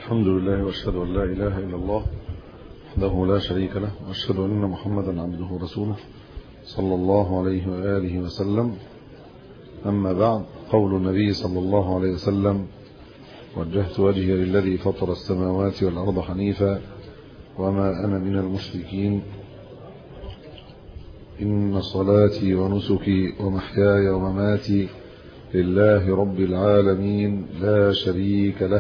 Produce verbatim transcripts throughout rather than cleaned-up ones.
الحمد لله واشهد ان لا اله الا الله وحده لا شريك له واشهد ان محمدا عبده ورسوله صلى الله عليه واله وسلم. اما بعد، قول النبي صلى الله عليه وسلم: وجهت وجهي للذي فطر السماوات والارض حنيفا وما انا من المشركين، ان صلاتي ونسكي ومحياي ومماتي لله رب العالمين لا شريك له،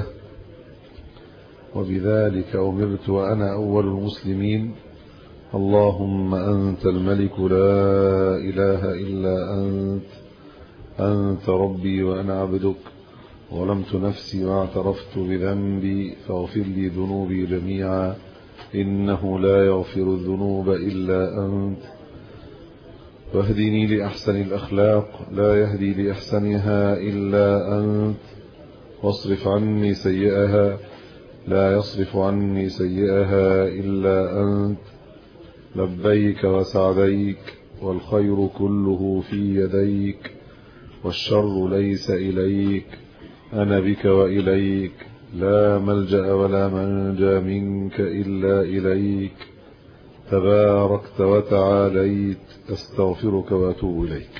وبذلك أمرت وأنا أول المسلمين. اللهم أنت الملك لا إله إلا أنت، أنت ربي وأنا عبدك، ظلمت نفسي واعترفت بذنبي فاغفر لي ذنوبي جميعا، إنه لا يغفر الذنوب إلا أنت، واهدني لأحسن الأخلاق لا يهدي لأحسنها إلا أنت، واصرف عني سيئها لا يصرف عني سيئها إلا أنت، لبيك وسعديك والخير كله في يديك والشر ليس إليك، أنا بك وإليك، لا ملجأ ولا منجى منك إلا إليك، تباركت وتعاليت، أستغفرك وأتوب إليك.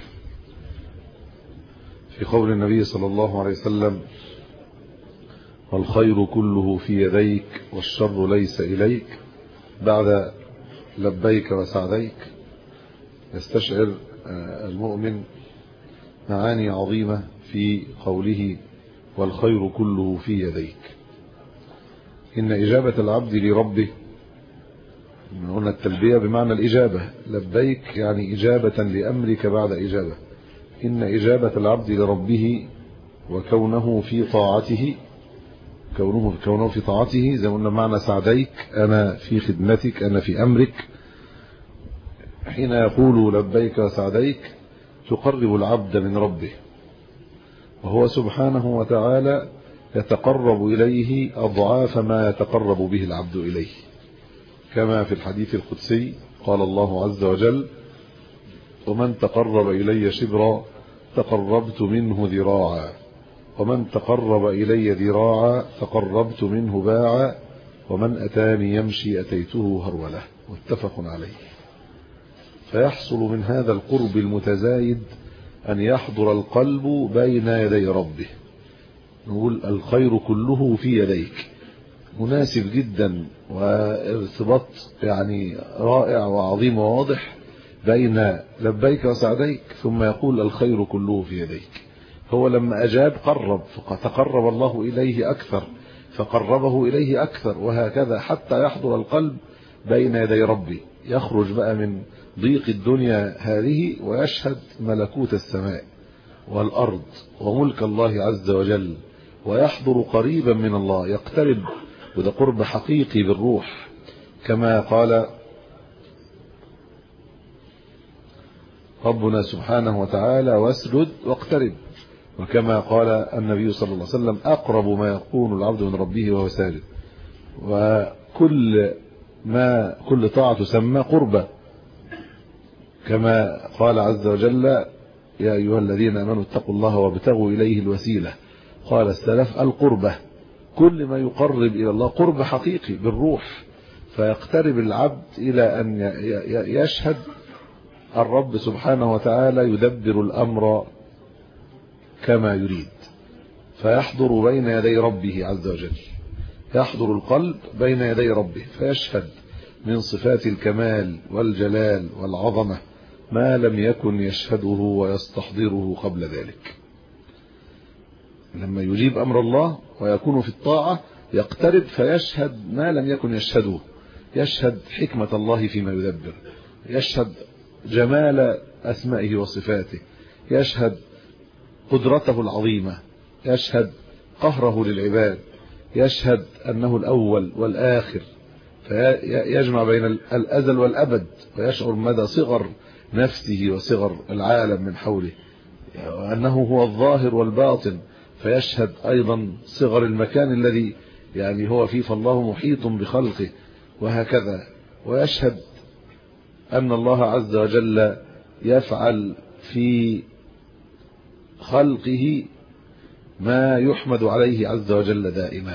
في قول النبي صلى الله عليه وسلم: والخير كله في يديك والشر ليس إليك، بعد لبيك وسعديك يستشعر المؤمن معاني عظيمة في قوله والخير كله في يديك. إن إجابة العبد لربه، قلنا التلبية بمعنى الإجابة، لبيك يعني إجابة لأمرك بعد إجابة. إن إجابة العبد لربه وكونه في طاعته كونه كونه في طاعته زي ما قلنا معنى سعديك، أنا في خدمتك، أنا في أمرك. حين يقول لبيك وسعديك تقرب العبد من ربه، وهو سبحانه وتعالى يتقرب إليه أضعاف ما يتقرب به العبد إليه، كما في الحديث القدسي قال الله عز وجل: ومن تقرب إلي شبرا تقربت منه ذراعا، ومن تقرب إلي ذراعا تقربت منه باعا، ومن أتاني يمشي أتيته هرولة. متفق عليه. فيحصل من هذا القرب المتزايد أن يحضر القلب بين يدي ربه. نقول الخير كله في يديك، مناسب جدا وارتباط يعني رائع وعظيم وواضح بين لبيك وسعديك، ثم يقول الخير كله في يديك. هو لما أجاب قرب، فتقرب الله إليه أكثر فقربه إليه أكثر، وهكذا حتى يحضر القلب بين يدي ربي، يخرج بقى من ضيق الدنيا هذه ويشهد ملكوت السماء والأرض وملك الله عز وجل، ويحضر قريبا من الله، يقترب، وده قرب حقيقي بالروح، كما قال ربنا سبحانه وتعالى: واسجد واقترب. وكما قال النبي صلى الله عليه وسلم: أقرب ما يكون العبد من ربه وهو ساجد. وكل ما كل طاعة تسمى قربة، كما قال عز وجل: يا أيها الذين آمنوا اتقوا الله وابتغوا إليه الوسيلة. قال السلف: القربة، كل ما يقرب إلى الله قرب حقيقي بالروح، فيقترب العبد إلى أن يشهد الرب سبحانه وتعالى يدبر الأمر كما يريد، فيحضر بين يدي ربه عز وجل، يحضر القلب بين يدي ربه فيشهد من صفات الكمال والجلال والعظمة ما لم يكن يشهده ويستحضره قبل ذلك. لما يجيب أمر الله ويكون في الطاعة يقترب فيشهد ما لم يكن يشهده، يشهد حكمة الله فيما يدبر، يشهد جمال أسمائه وصفاته، يشهد قدرته العظيمة، يشهد قهره للعباد، يشهد أنه الأول والآخر، فيجمع بين الأزل والأبد، ويشعر مدى صغر نفسه وصغر العالم من حوله، وأنه هو الظاهر والباطن، فيشهد أيضا صغر المكان الذي يعني هو فيه، فالله محيط بخلقه، وهكذا. ويشهد أن الله عز وجل يفعل في خلقه ما يحمد عليه عز وجل دائما،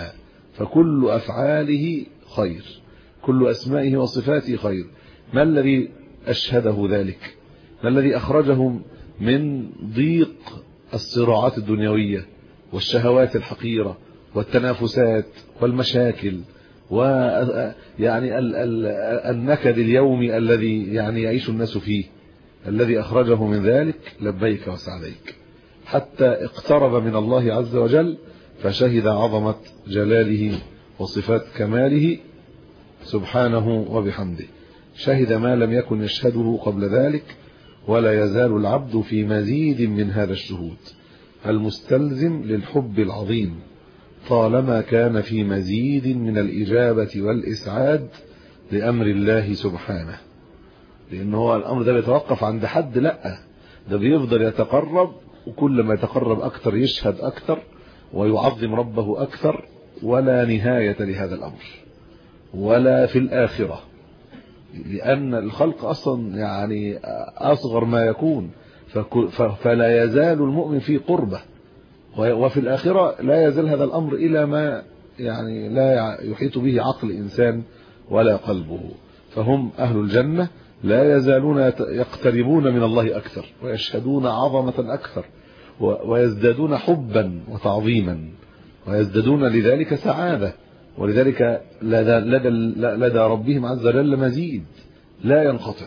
فكل أفعاله خير، كل أسمائه وصفاته خير. ما الذي أشهده ذلك؟ ما الذي أخرجهم من ضيق الصراعات الدنيوية والشهوات الحقيرة والتنافسات والمشاكل ويعني النكد اليومي الذي يعني يعيش الناس فيه؟ الذي أخرجه من ذلك لبيك وسعديك، حتى اقترب من الله عز وجل فشهد عظمة جلاله وصفات كماله سبحانه وبحمده، شهد ما لم يكن يشهده قبل ذلك. ولا يزال العبد في مزيد من هذا الشهود المستلزم للحب العظيم طالما كان في مزيد من الإجابة والإسعاد لأمر الله سبحانه. لأن هو الأمر ده بيتوقف عند حد؟ لا، ده بيفضل يتقرب، وكل ما يتقرب أكثر يشهد أكثر ويعظم ربه أكثر، ولا نهاية لهذا الأمر ولا في الآخرة. لأن الخلق أصلا يعني أصغر ما يكون، فلا يزال المؤمن في قربة، وفي الآخرة لا يزال هذا الأمر إلى ما يعني لا يحيط به عقل إنسان ولا قلبه. فهم أهل الجنة لا يزالون يقتربون من الله أكثر ويشهدون عظمة أكثر ويزدادون حبا وتعظيما ويزدادون لذلك سعادة، ولذلك لدى, لدى, لدى ربهم عز وجل مزيد لا ينقطع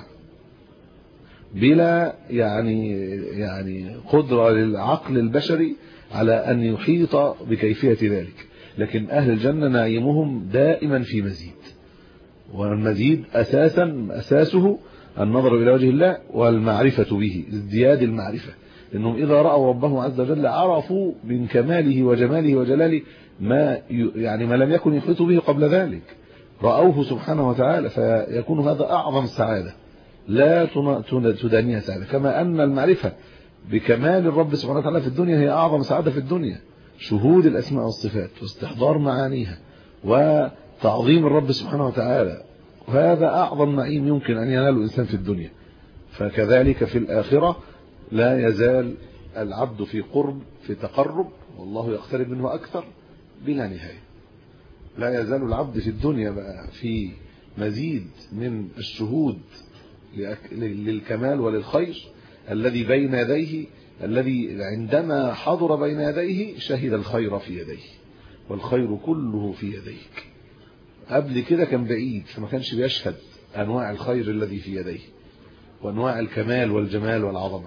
بلا يعني يعني قدرة للعقل البشري على أن يحيط بكيفية ذلك. لكن أهل الجنة نعيمهم دائما في مزيد، والمزيد أساسا أساسه النظر إلى وجه الله والمعرفة به، ازدياد المعرفة. إنهم إذا رأوا ربهم عز وجل عرفوا من كماله وجماله وجلاله ما يعني ما لم يكن يحيط به قبل ذلك، رأوه سبحانه وتعالى، فيكون هذا أعظم سعادة لا تدانيها سعادة. كما أن المعرفة بكمال الرب سبحانه وتعالى في الدنيا هي أعظم سعادة في الدنيا، شهود الأسماء والصفات واستحضار معانيها وتعظيم الرب سبحانه وتعالى، وهذا أعظم نعيم يمكن أن يناله الإنسان في الدنيا. فكذلك في الآخرة لا يزال العبد في قرب، في تقرب، والله يقترب منه أكثر بلا نهاية. لا يزال العبد في الدنيا بقى في مزيد من الشهود للكمال وللخير الذي بين يديه، الذي عندما حضر بين يديه شهد الخير في يديه، والخير كله في يديك. قبل كده كان بعيد فما كانش بيشهد أنواع الخير الذي في يديه وأنواع الكمال والجمال والعظمة.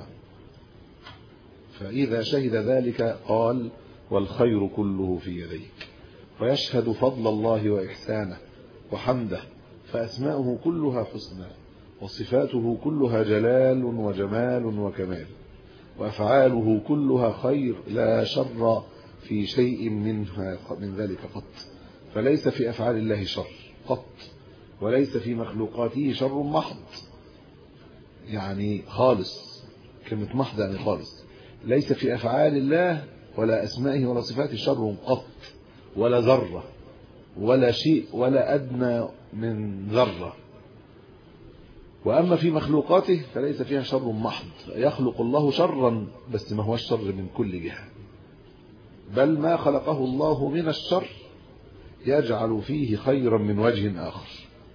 فإذا شهد ذلك قال والخير كله في يديك، ويشهد فضل الله وإحسانه وحمده، فأسماؤه كلها حسنى وصفاته كلها جلال وجمال وكمال، وأفعاله كلها خير لا شر في شيء منها من ذلك قط. فليس في أفعال الله شر قط، وليس في مخلوقاته شر محض، يعني خالص، كلمة محض يعني خالص. ليس في أفعال الله ولا أسمائه ولا صفاته شر قط، ولا ذرة ولا شيء ولا أدنى من ذرة. وأما في مخلوقاته فليس فيها شر محض، يخلق الله شرا بس ما هو الشر من كل جهة، بل ما خلقه الله من الشر يجعل فيه خيرا من وجه آخر،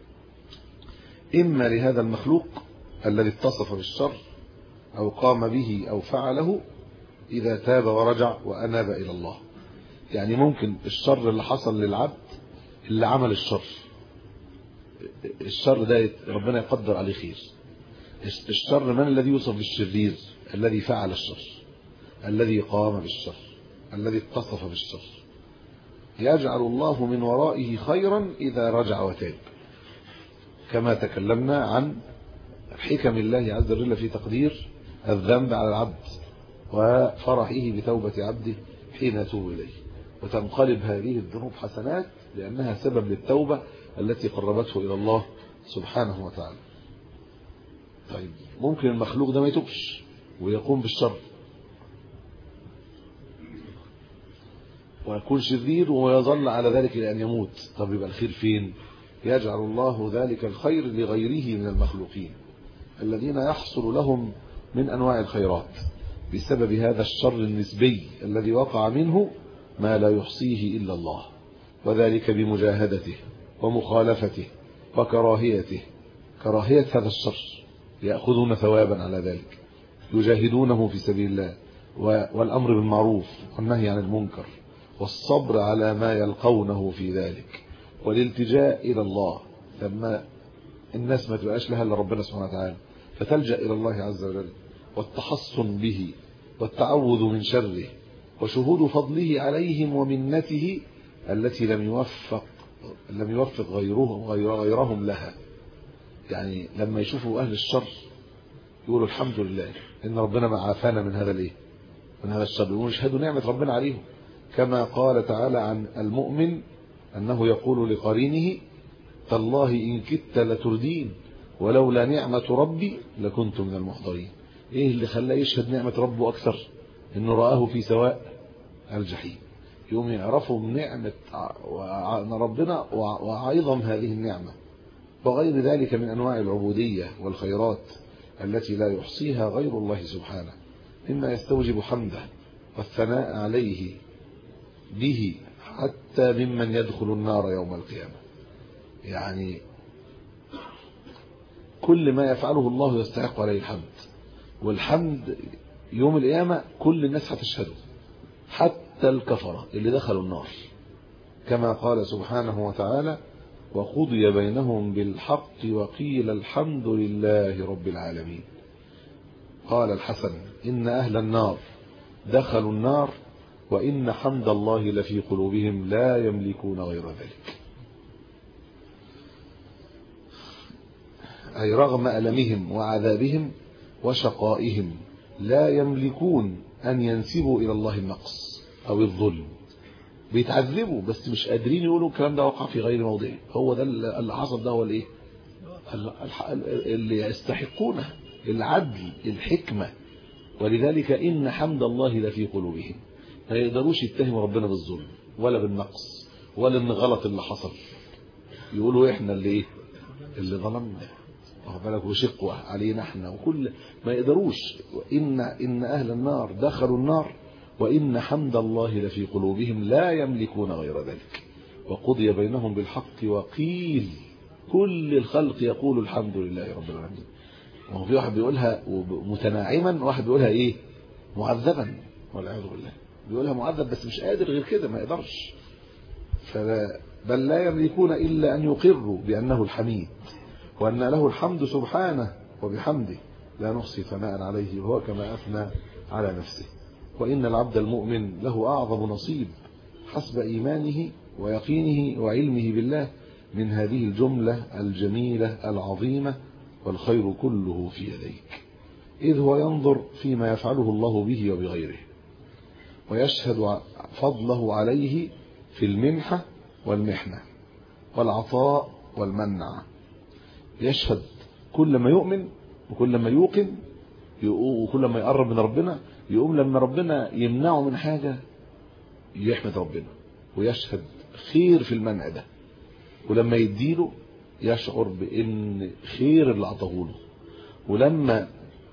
إما لهذا المخلوق الذي اتصف بالشر أو قام به أو فعله إذا تاب ورجع وأناب إلى الله. يعني ممكن الشر اللي حصل للعبد اللي عمل الشر، الشر ده ربنا يقدر عليه خير. الشر من الذي يوصف بالشرير؟ الذي فعل الشر، الذي قام بالشر، الذي اتصف بالشر. يجعل الله من ورائه خيرا إذا رجع وتاب، كما تكلمنا عن حكم الله عز وجل في تقدير الذنب على العبد وفرحه بتوبة عبده حين يتوب إليه، وتنقلب هذه الذنوب حسنات لأنها سبب للتوبة التي قربته إلى الله سبحانه وتعالى. طيب ممكن المخلوق ده ما يتوبش ويقوم بالشر ويكون شرير ويظل على ذلك إلى أن يموت، طب يبقى الخير فين؟ يجعل الله ذلك الخير لغيره من المخلوقين الذين يحصل لهم من أنواع الخيرات بسبب هذا الشر النسبي الذي وقع منه ما لا يحصيه إلا الله. وذلك بمجاهدته ومخالفته وكراهيته، كراهية هذا الشر، يأخذون ثوابا على ذلك، يجاهدونه في سبيل الله، والأمر بالمعروف والنهي عن المنكر، والصبر على ما يلقونه في ذلك، والالتجاء إلى الله لما الناس ما تبقاش لها إلا ربنا سبحانه وتعالى، فتلجأ إلى الله عز وجل، والتحصن به والتعوذ من شره، وشهود فضله عليهم ومنته التي لم يوفق لم يوفق غيرهم غير غيرهم لها. يعني لما يشوفوا أهل الشر يقولوا الحمد لله إن ربنا ما عافانا من هذا الايه من هذا الشر، ويشهدوا نعمة ربنا عليهم، كما قال تعالى عن المؤمن أنه يقول لقرينه تالله إن كدت لتردين ولولا نعمة ربي لكنت من المحضرين. إيه اللي خلاه يشهد نعمة ربه أكثر؟ إنه رآه في سواء الجحيم، يوم يعرفوا من نعمة ربنا وعظم هذه النعمة، وغير ذلك من أنواع العبودية والخيرات التي لا يحصيها غير الله سبحانه، مما يستوجب حمده والثناء عليه به حتى ممن يدخل النار يوم القيامة. يعني كل ما يفعله الله يستحق عليه الحمد، والحمد يوم القيامة كل الناس هتشهده، حتى الكفرة اللي دخلوا النار، كما قال سبحانه وتعالى وقضي بينهم بالحق وقيل الحمد لله رب العالمين. قال الحسن إن أهل النار دخلوا النار وإن حمد الله لفي قلوبهم لا يملكون غير ذلك، أي رغم ألمهم وعذابهم وشقائهم لا يملكون أن ينسبوا إلى الله النقص أو الظلم، بيتعذبوا بس مش قادرين يقولوا الكلام ده وقع في غير موضعه، هو ده اللي حصل، ده هو الايه اللي يستحقونه، العدل الحكمة. ولذلك إن حمد الله لفي قلوبهم، ما يقدروش يتهموا ربنا بالظلم ولا بالنقص ولا ان غلط اللي حصل، يقولوا احنا اللي ايه اللي ظلمنا، واخد بالك، وشقوة علينا احنا، وكل ما يقدروش. إن إن أهل النار دخلوا النار وإن حمد الله لفي قلوبهم لا يملكون غير ذلك، وقضي بينهم بالحق وقيل كل الخلق يقول الحمد لله رب العالمين. وهو في واحد بيقولها متناعما، واحد بيقولها ايه معذبا والعياذ بالله، بيقولها معذب بس مش قادر غير كده، ما يقدرش. فلا بل لا يملكون إلا أن يقروا بأنه الحميد وأن له الحمد سبحانه وبحمده لا نحصي ثناء عليه وهو كما أثنى على نفسه. وإن العبد المؤمن له أعظم نصيب حسب إيمانه ويقينه وعلمه بالله من هذه الجملة الجميلة العظيمة والخير كله في يديك، إذ هو ينظر فيما يفعله الله به وبغيره، ويشهد فضله عليه في المنحة والمحنة والعطاء والمنع. يشهد كل ما يؤمن وكل ما يوقن وكل ما يقرب من ربنا، يقوم لما ربنا يمنعه من حاجة يحمد ربنا ويشهد خير في المنع ده، ولما يديله يشعر بأن خير اللي عطاه له، ولما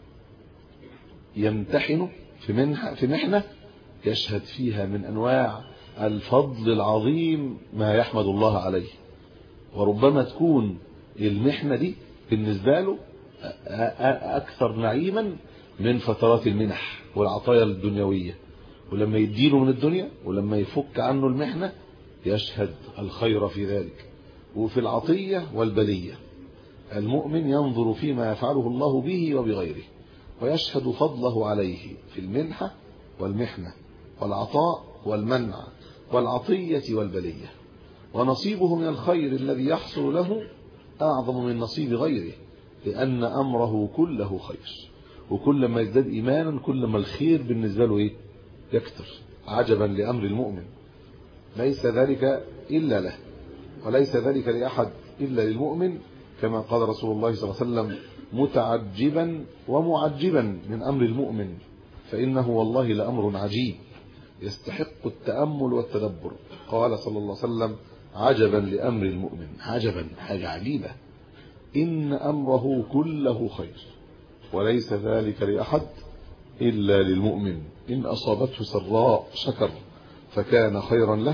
يمتحنه في منحة في محنة يشهد فيها من أنواع الفضل العظيم ما يحمد الله عليه. وربما تكون المحنة دي بالنسبة له أكثر نعيما من فترات المنح والعطايا الدنيوية، ولما يديله من الدنيا ولما يفك عنه المحنة يشهد الخير في ذلك. وفي العطية والبلية المؤمن ينظر فيما يفعله الله به وبغيره، ويشهد فضله عليه في المنحة والمحنة والعطاء والمنع والعطية والبلية. ونصيبه من الخير الذي يحصل له أعظم من نصيب غيره، لأن أمره كله خير، وكل ما يزداد إيمانا كل ما الخير بالنسبة له إيه؟ يكتر. عجبا لأمر المؤمن، ليس ذلك إلا له وليس ذلك لأحد إلا للمؤمن، كما قال رسول الله صلى الله عليه وسلم متعجبا ومعجبا من أمر المؤمن، فإنه والله لأمر عجيب يستحق التأمل والتدبر. قال صلى الله عليه وسلم عجبا لأمر المؤمن، عجبا حاجة عجيبة، إن أمره كله خير وليس ذلك لأحد إلا للمؤمن، إن أصابته سراء شكر فكان خيرا له،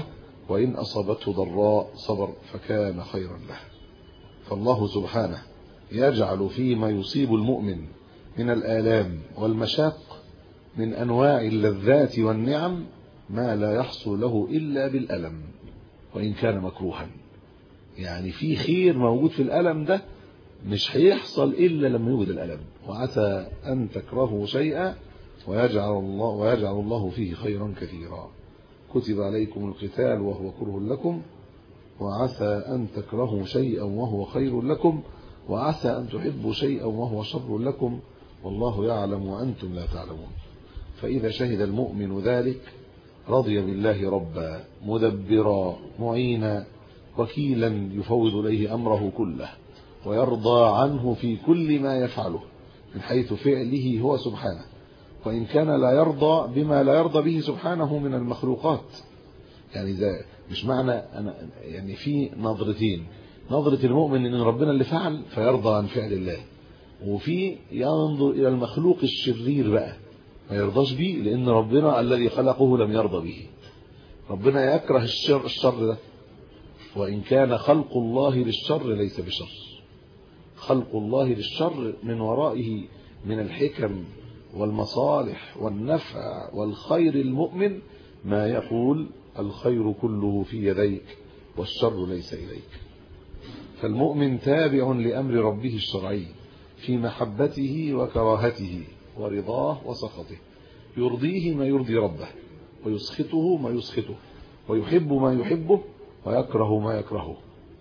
وإن أصابته ضراء صبر فكان خيرا له. فالله سبحانه يجعل فيما يصيب المؤمن من الآلام والمشاق من أنواع اللذات والنعم ما لا يحصل له إلا بالألم وإن كان مكروها. يعني في خير موجود في الألم ده مش هيحصل إلا لما يوجد الألم. وعسى أن تكرهوا شيئا ويجعل الله, ويجعل الله فيه خيرا كثيرا. كتب عليكم القتال وهو كره لكم وعسى أن تكرهوا شيئا وهو خير لكم وعسى أن تحبوا شيئا وهو شر لكم والله يعلم وأنتم لا تعلمون. فإذا شهد المؤمن ذلك رضي بالله ربا مدبرا معينا وكيلا يفوض إليه أمره كله ويرضى عنه في كل ما يفعله من حيث فعله هو سبحانه، وإن كان لا يرضى بما لا يرضى به سبحانه من المخلوقات. يعني ده مش معنى أنا يعني في نظرتين، نظرة المؤمن إن ربنا اللي فعل فيرضى عن فعل الله، وفي ينظر إلى المخلوق الشرير بقى ما يرضاش به لأن ربنا الذي خلقه لم يرضى به. ربنا يكره الشر الشر ده، وإن كان خلق الله للشر ليس بشر. خلق الله للشر من ورائه من الحكم والمصالح والنفع والخير المؤمن ما يقول الخير كله في يديك والشر ليس إليك. فالمؤمن تابع لأمر ربه الشرعي في محبته وكراهته ورضاه وسخطه، يرضيه ما يرضي ربه ويسخطه ما يسخطه، ويحب ما يحبه ويكره ما يكرهه.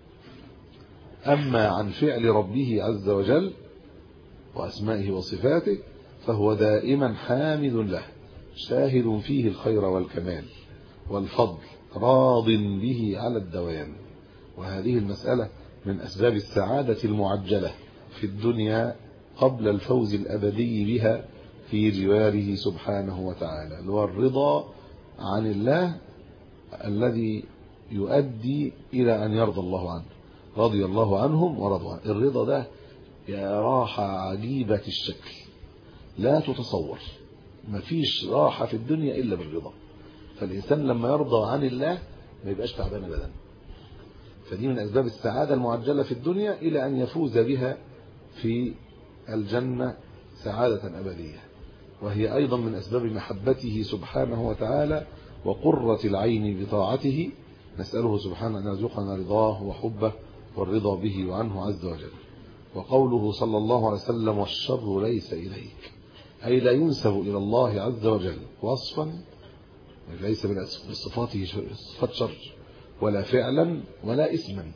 أما عن فعل ربه عز وجل وأسمائه وصفاته فهو دائما حامد له شاهد فيه الخير والكمال والفضل راض به على الدوام. وهذه المسألة من أسباب السعادة المعجلة في الدنيا قبل الفوز الأبدي بها في جواره سبحانه وتعالى، اللي هو الرضا عن الله الذي يؤدي إلى أن يرضى الله عنه. رضي الله عنهم ورضوا عنه. الرضا ده يا راحة عجيبة الشكل لا تتصور، مفيش راحة في الدنيا إلا بالرضا. فالإنسان لما يرضى عن الله ما يبقاش تعبان أبدا. فدي من أسباب السعادة المعجلة في الدنيا إلى أن يفوز بها في الجنة سعادة أبدية. وهي أيضا من أسباب محبته سبحانه وتعالى وقرة العين بطاعته. نسأله سبحانه أن يرزقنا رضاه وحبه والرضا به وعنه عز وجل. وقوله صلى الله عليه وسلم والشر ليس إليك، أي لا ينسب إلى الله عز وجل وصفا ليس من صفاته صفات شر ولا فعلا ولا اسما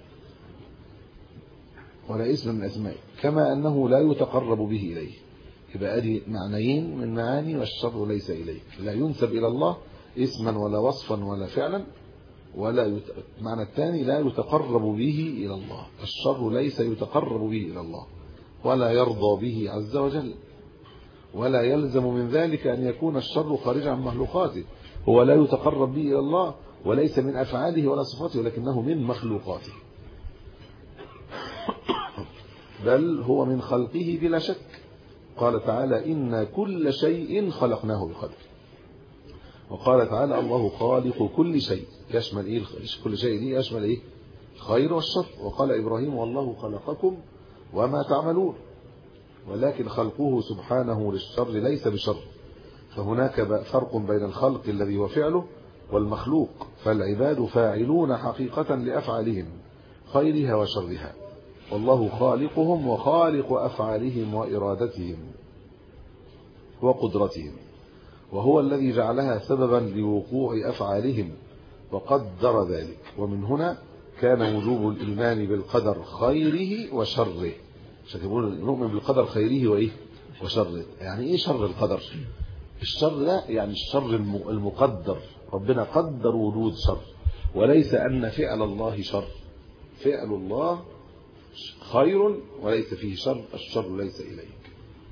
ولا اسم من أسمائه، كما أنه لا يتقرب به إليه. يبقى ادي معنيين من معاني والشر ليس إليك، لا ينسب إلى الله اسما ولا وصفا ولا فعلا، ولا يت... معنى الثاني لا يتقرب به إلى الله. الشر ليس يتقرب به إلى الله ولا يرضى به عز وجل، ولا يلزم من ذلك أن يكون الشر خارجا عن مخلوقاته. هو لا يتقرب به إلى الله وليس من أفعاله ولا صفاته، ولكنه من مخلوقاته، بل هو من خلقه بلا شك. قال تعالى إن كل شيء خلقناه بقدر. وقال تعالى الله خالق كل شيء، يشمل إيه كل شيء دي؟ يشمل إيه؟ الخير والشر. وقال إبراهيم والله خلقكم وما تعملون، ولكن خلقه سبحانه للشر ليس بشر. فهناك فرق بين الخلق الذي هو فعله والمخلوق. فالعباد فاعلون حقيقة لأفعالهم خيرها وشرها، والله خالقهم وخالق أفعالهم وإرادتهم وقدرتهم، وهو الذي جعلها سببا لوقوع أفعالهم وقدر ذلك. ومن هنا كان وجوب الإيمان بالقدر خيره وشره. عشان يقول نؤمن بالقدر خيره وإيه وشره. يعني إيه شر القدر؟ الشر ده يعني الشر المقدر، ربنا قدر وجود شر، وليس أن فعل الله شر. فعل الله خير وليس فيه شر، الشر ليس إليك.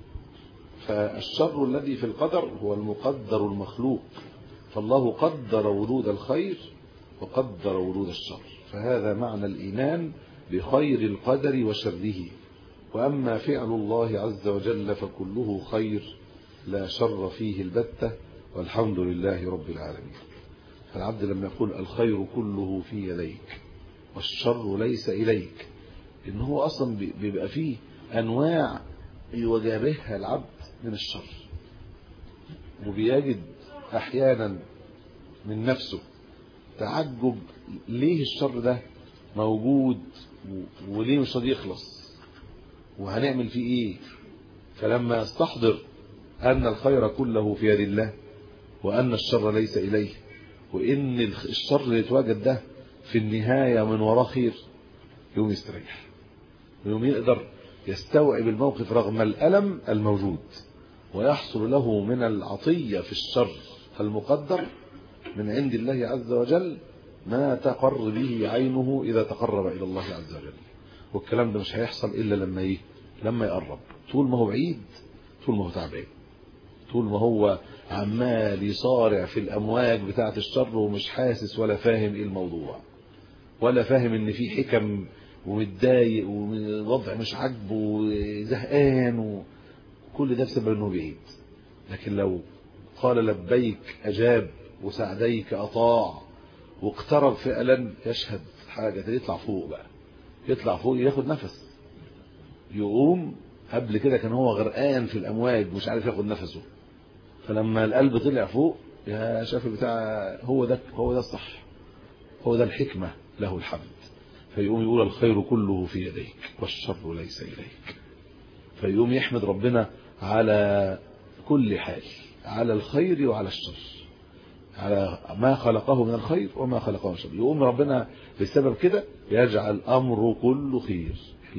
فالشر الذي في القدر هو المقدر المخلوق، فالله قدر وجود الخير وقدر وجود الشر. فهذا معنى الإيمان بخير القدر وشره. وأما فعل الله عز وجل فكله خير لا شر فيه البتة، والحمد لله رب العالمين. فالعبد لما يقول الخير كله في يديك والشر ليس إليك، إن هو أصلا بيبقى فيه أنواع يواجهها العبد من الشر، وبيجد أحيانا من نفسه تعجب ليه الشر ده موجود وليه مش راضي يخلص وهنعمل فيه ايه. فلما يستحضر ان الخير كله في يد الله وان الشر ليس اليه، وان الشر اللي يتواجد ده في النهايه من وراه خير، يوم يستريح ويوم يقدر يستوعب الموقف رغم الالم الموجود، ويحصل له من العطيه في الشر المقدر من عند الله عز وجل ما تقر به عينه إذا تقرب إلى الله عز وجل. والكلام ده مش هيحصل إلا لما إيه؟ لما يقرب. طول ما هو بعيد، طول ما هو تعبان، طول ما هو عمال يصارع في الأمواج بتاعة الشر ومش حاسس ولا فاهم إيه الموضوع، ولا فاهم إن في حكم، ومتضايق والوضع مش عاجبه وزهقان، وكل ده بسبب إنه بعيد. لكن لو قال لبيك أجاب وسعديك أطاع واقترب فعلا، يشهد حاجة، يطلع فوق بقى، يطلع فوق ياخد نفس، يقوم. قبل كده كان هو غرقان في الأمواج مش عارف ياخد نفسه، فلما القلب طلع فوق يا شاف بتاع، هو ده هو ده الصح، هو ده الحكمة، له الحمد. فيقوم يقول الخير كله في يديك والشر ليس إليك، فيقوم يحمد ربنا على كل حال، على الخير وعلى الشر، على ما خلقه من الخير وما خلقه من الشر. يقوم ربنا بسبب كده يجعل أمره كله خير،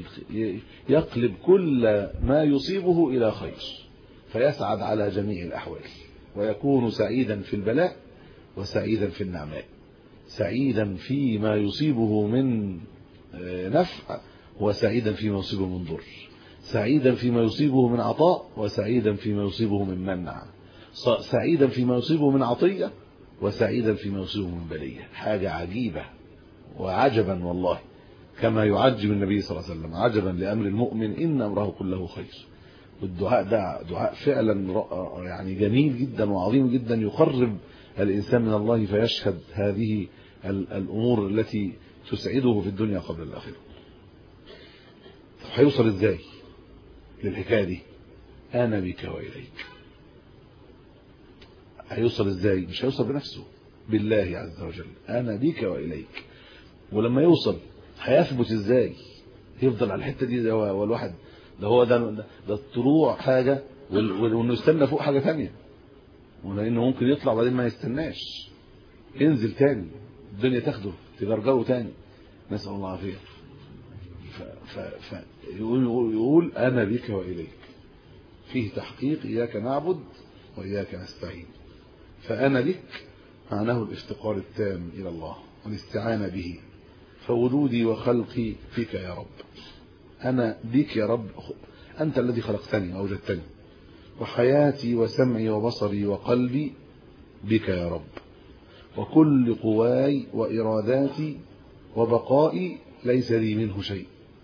يقلب كل ما يصيبه إلى خير، فيسعد على جميع الأحوال، ويكون سعيدا في البلاء وسعيدا في النعماء، سعيدا فيما يصيبه من نفع وسعيدا فيما يصيبه من ضر، سعيدا فيما يصيبه من عطاء وسعيدا فيما يصيبه من منع، سعيدا فيما يصيبه من عطية وسعيدا فيما يصيبه من بلية. حاجة عجيبة وعجبا والله، كما يعجب النبي صلى الله عليه وسلم عجبا لأمر المؤمن إن أمره كله خير. والدعاء ده دعاء فعلا يعني جميل جدا وعظيم جدا، يقرب الإنسان من الله، فيشهد هذه الأمور التي تسعده في الدنيا قبل الآخرة. هيوصل إزاي للحكاية دي؟ أنا بك وإليك. هيوصل إزاي؟ مش هيوصل بنفسه، بالله عز وجل، أنا بك وإليك. ولما يوصل هيثبت إزاي؟ يفضل على الحتة دي، والواحد ده هو ده ده الطلوع حاجة، وإنه يستنى فوق حاجة ثانية، ولأنه ممكن يطلع بعدين ما يستناش، ينزل تاني، الدنيا تاخده تجرجره تاني، نسأل الله العافية. فيقول يقول أنا بك وإليك، فيه تحقيق إياك نعبد وإياك نستعين. فأنا بك معناه الافتقار التام إلى الله والاستعانة به، فوجودي وخلقي فيك يا رب. أنا بك يا رب، أنت الذي خلقتني وأوجدتني، وحياتي وسمعي وبصري وقلبي بك يا رب، وكل قواي وإراداتي وبقائي ليس لي منه شيء،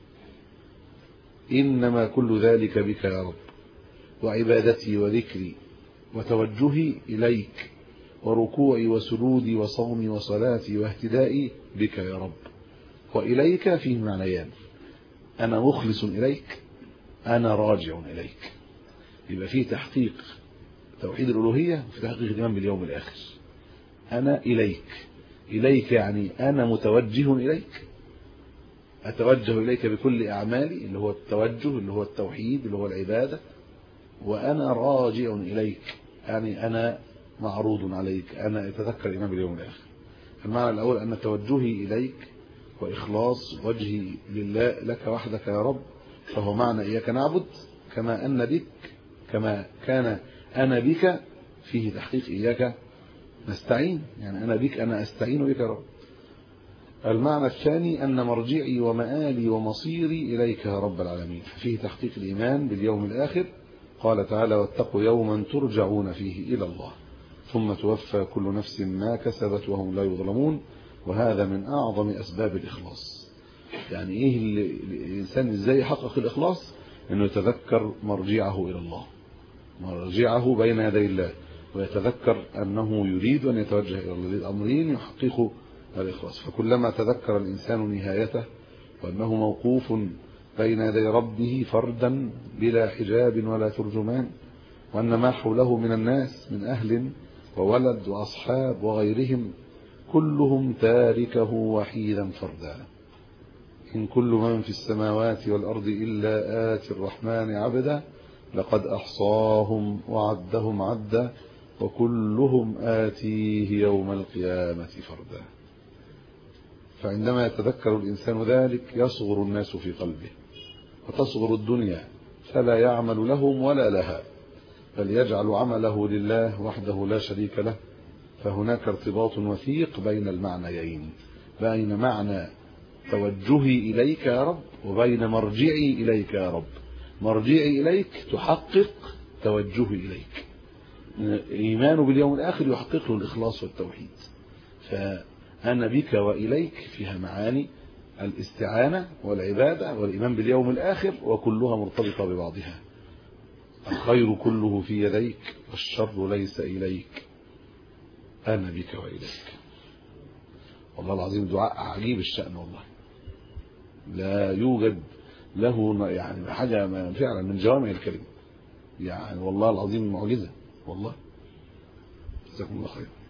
إنما كل ذلك بك يا رب، وعبادتي وذكري وتوجهي إليك، وركوعي وسجودي وصومي وصلاتي واهتدائي بك يا رب. وإليك فيه معنيان، أنا مخلص إليك، أنا راجع إليك. يبقى فيه تحقيق توحيد الألوهية وفي تحقيق الإيمان باليوم الآخر. أنا إليك، إليك يعني أنا متوجه إليك، أتوجه إليك بكل أعمالي، اللي هو التوجه، اللي هو التوحيد، اللي هو العبادة. وأنا راجع إليك يعني أنا معروض عليك، أنا أتذكر الإيمان باليوم الآخر. المعنى الأول أن توجهي إليك وإخلاص وجهي لله لك وحدك يا رب، فهو معنى إياك نعبد، كما أن بك كما كان أنا بك فيه تحقيق إياك نستعين، يعني أنا بك أنا أستعين بك يا رب. المعنى الثاني أن مرجعي ومآلي ومصيري إليك يا رب العالمين، فيه تحقيق الإيمان باليوم الآخر. قال تعالى واتقوا يوما ترجعون فيه إلى الله ثم توفى كل نفس ما كسبت وهم لا يظلمون. وهذا من أعظم أسباب الإخلاص. يعني إيه الإنسان إزاي يحقق الإخلاص؟ إنه يتذكر مرجعه إلى الله، مرجعه بين يدي الله، ويتذكر أنه يريد أن يتوجه إلى الله الأمرين يحقق الإخلاص. فكلما تذكر الإنسان نهايته وأنه موقوف بين يدي ربه فردا بلا حجاب ولا ترجمان، وأن ما حوله من الناس من أهل وولد وأصحاب وغيرهم كلهم تاركه وحيدا فردا. إن كل من في السماوات والأرض إلا آتي الرحمن عبدا لقد أحصاهم وعدهم عدا وكلهم آتيه يوم القيامة فردا. فعندما يتذكر الإنسان ذلك يصغر الناس في قلبه وتصغر الدنيا، فلا يعمل لهم ولا لها، بل يجعل عمله لله وحده لا شريك له. فهناك ارتباط وثيق بين المعنيين، بين معنى توجهي إليك يا رب وبين مرجعي إليك يا رب. مرجعي إليك تحقق توجهي إليك، إيمانه باليوم الآخر يحقق له الإخلاص والتوحيد. فأنا بك وإليك فيها معاني الاستعانة والعبادة والإيمان باليوم الآخر، وكلها مرتبطة ببعضها. الخير كله في يديك والشر ليس إليك، أنا بك وإليك. والله العظيم دعاء عجيب الشأن، والله لا يوجد له يعني حاجة فعلا من جوامع الكلمة، يعني والله العظيم معجزة والله. جزاكم الله خير.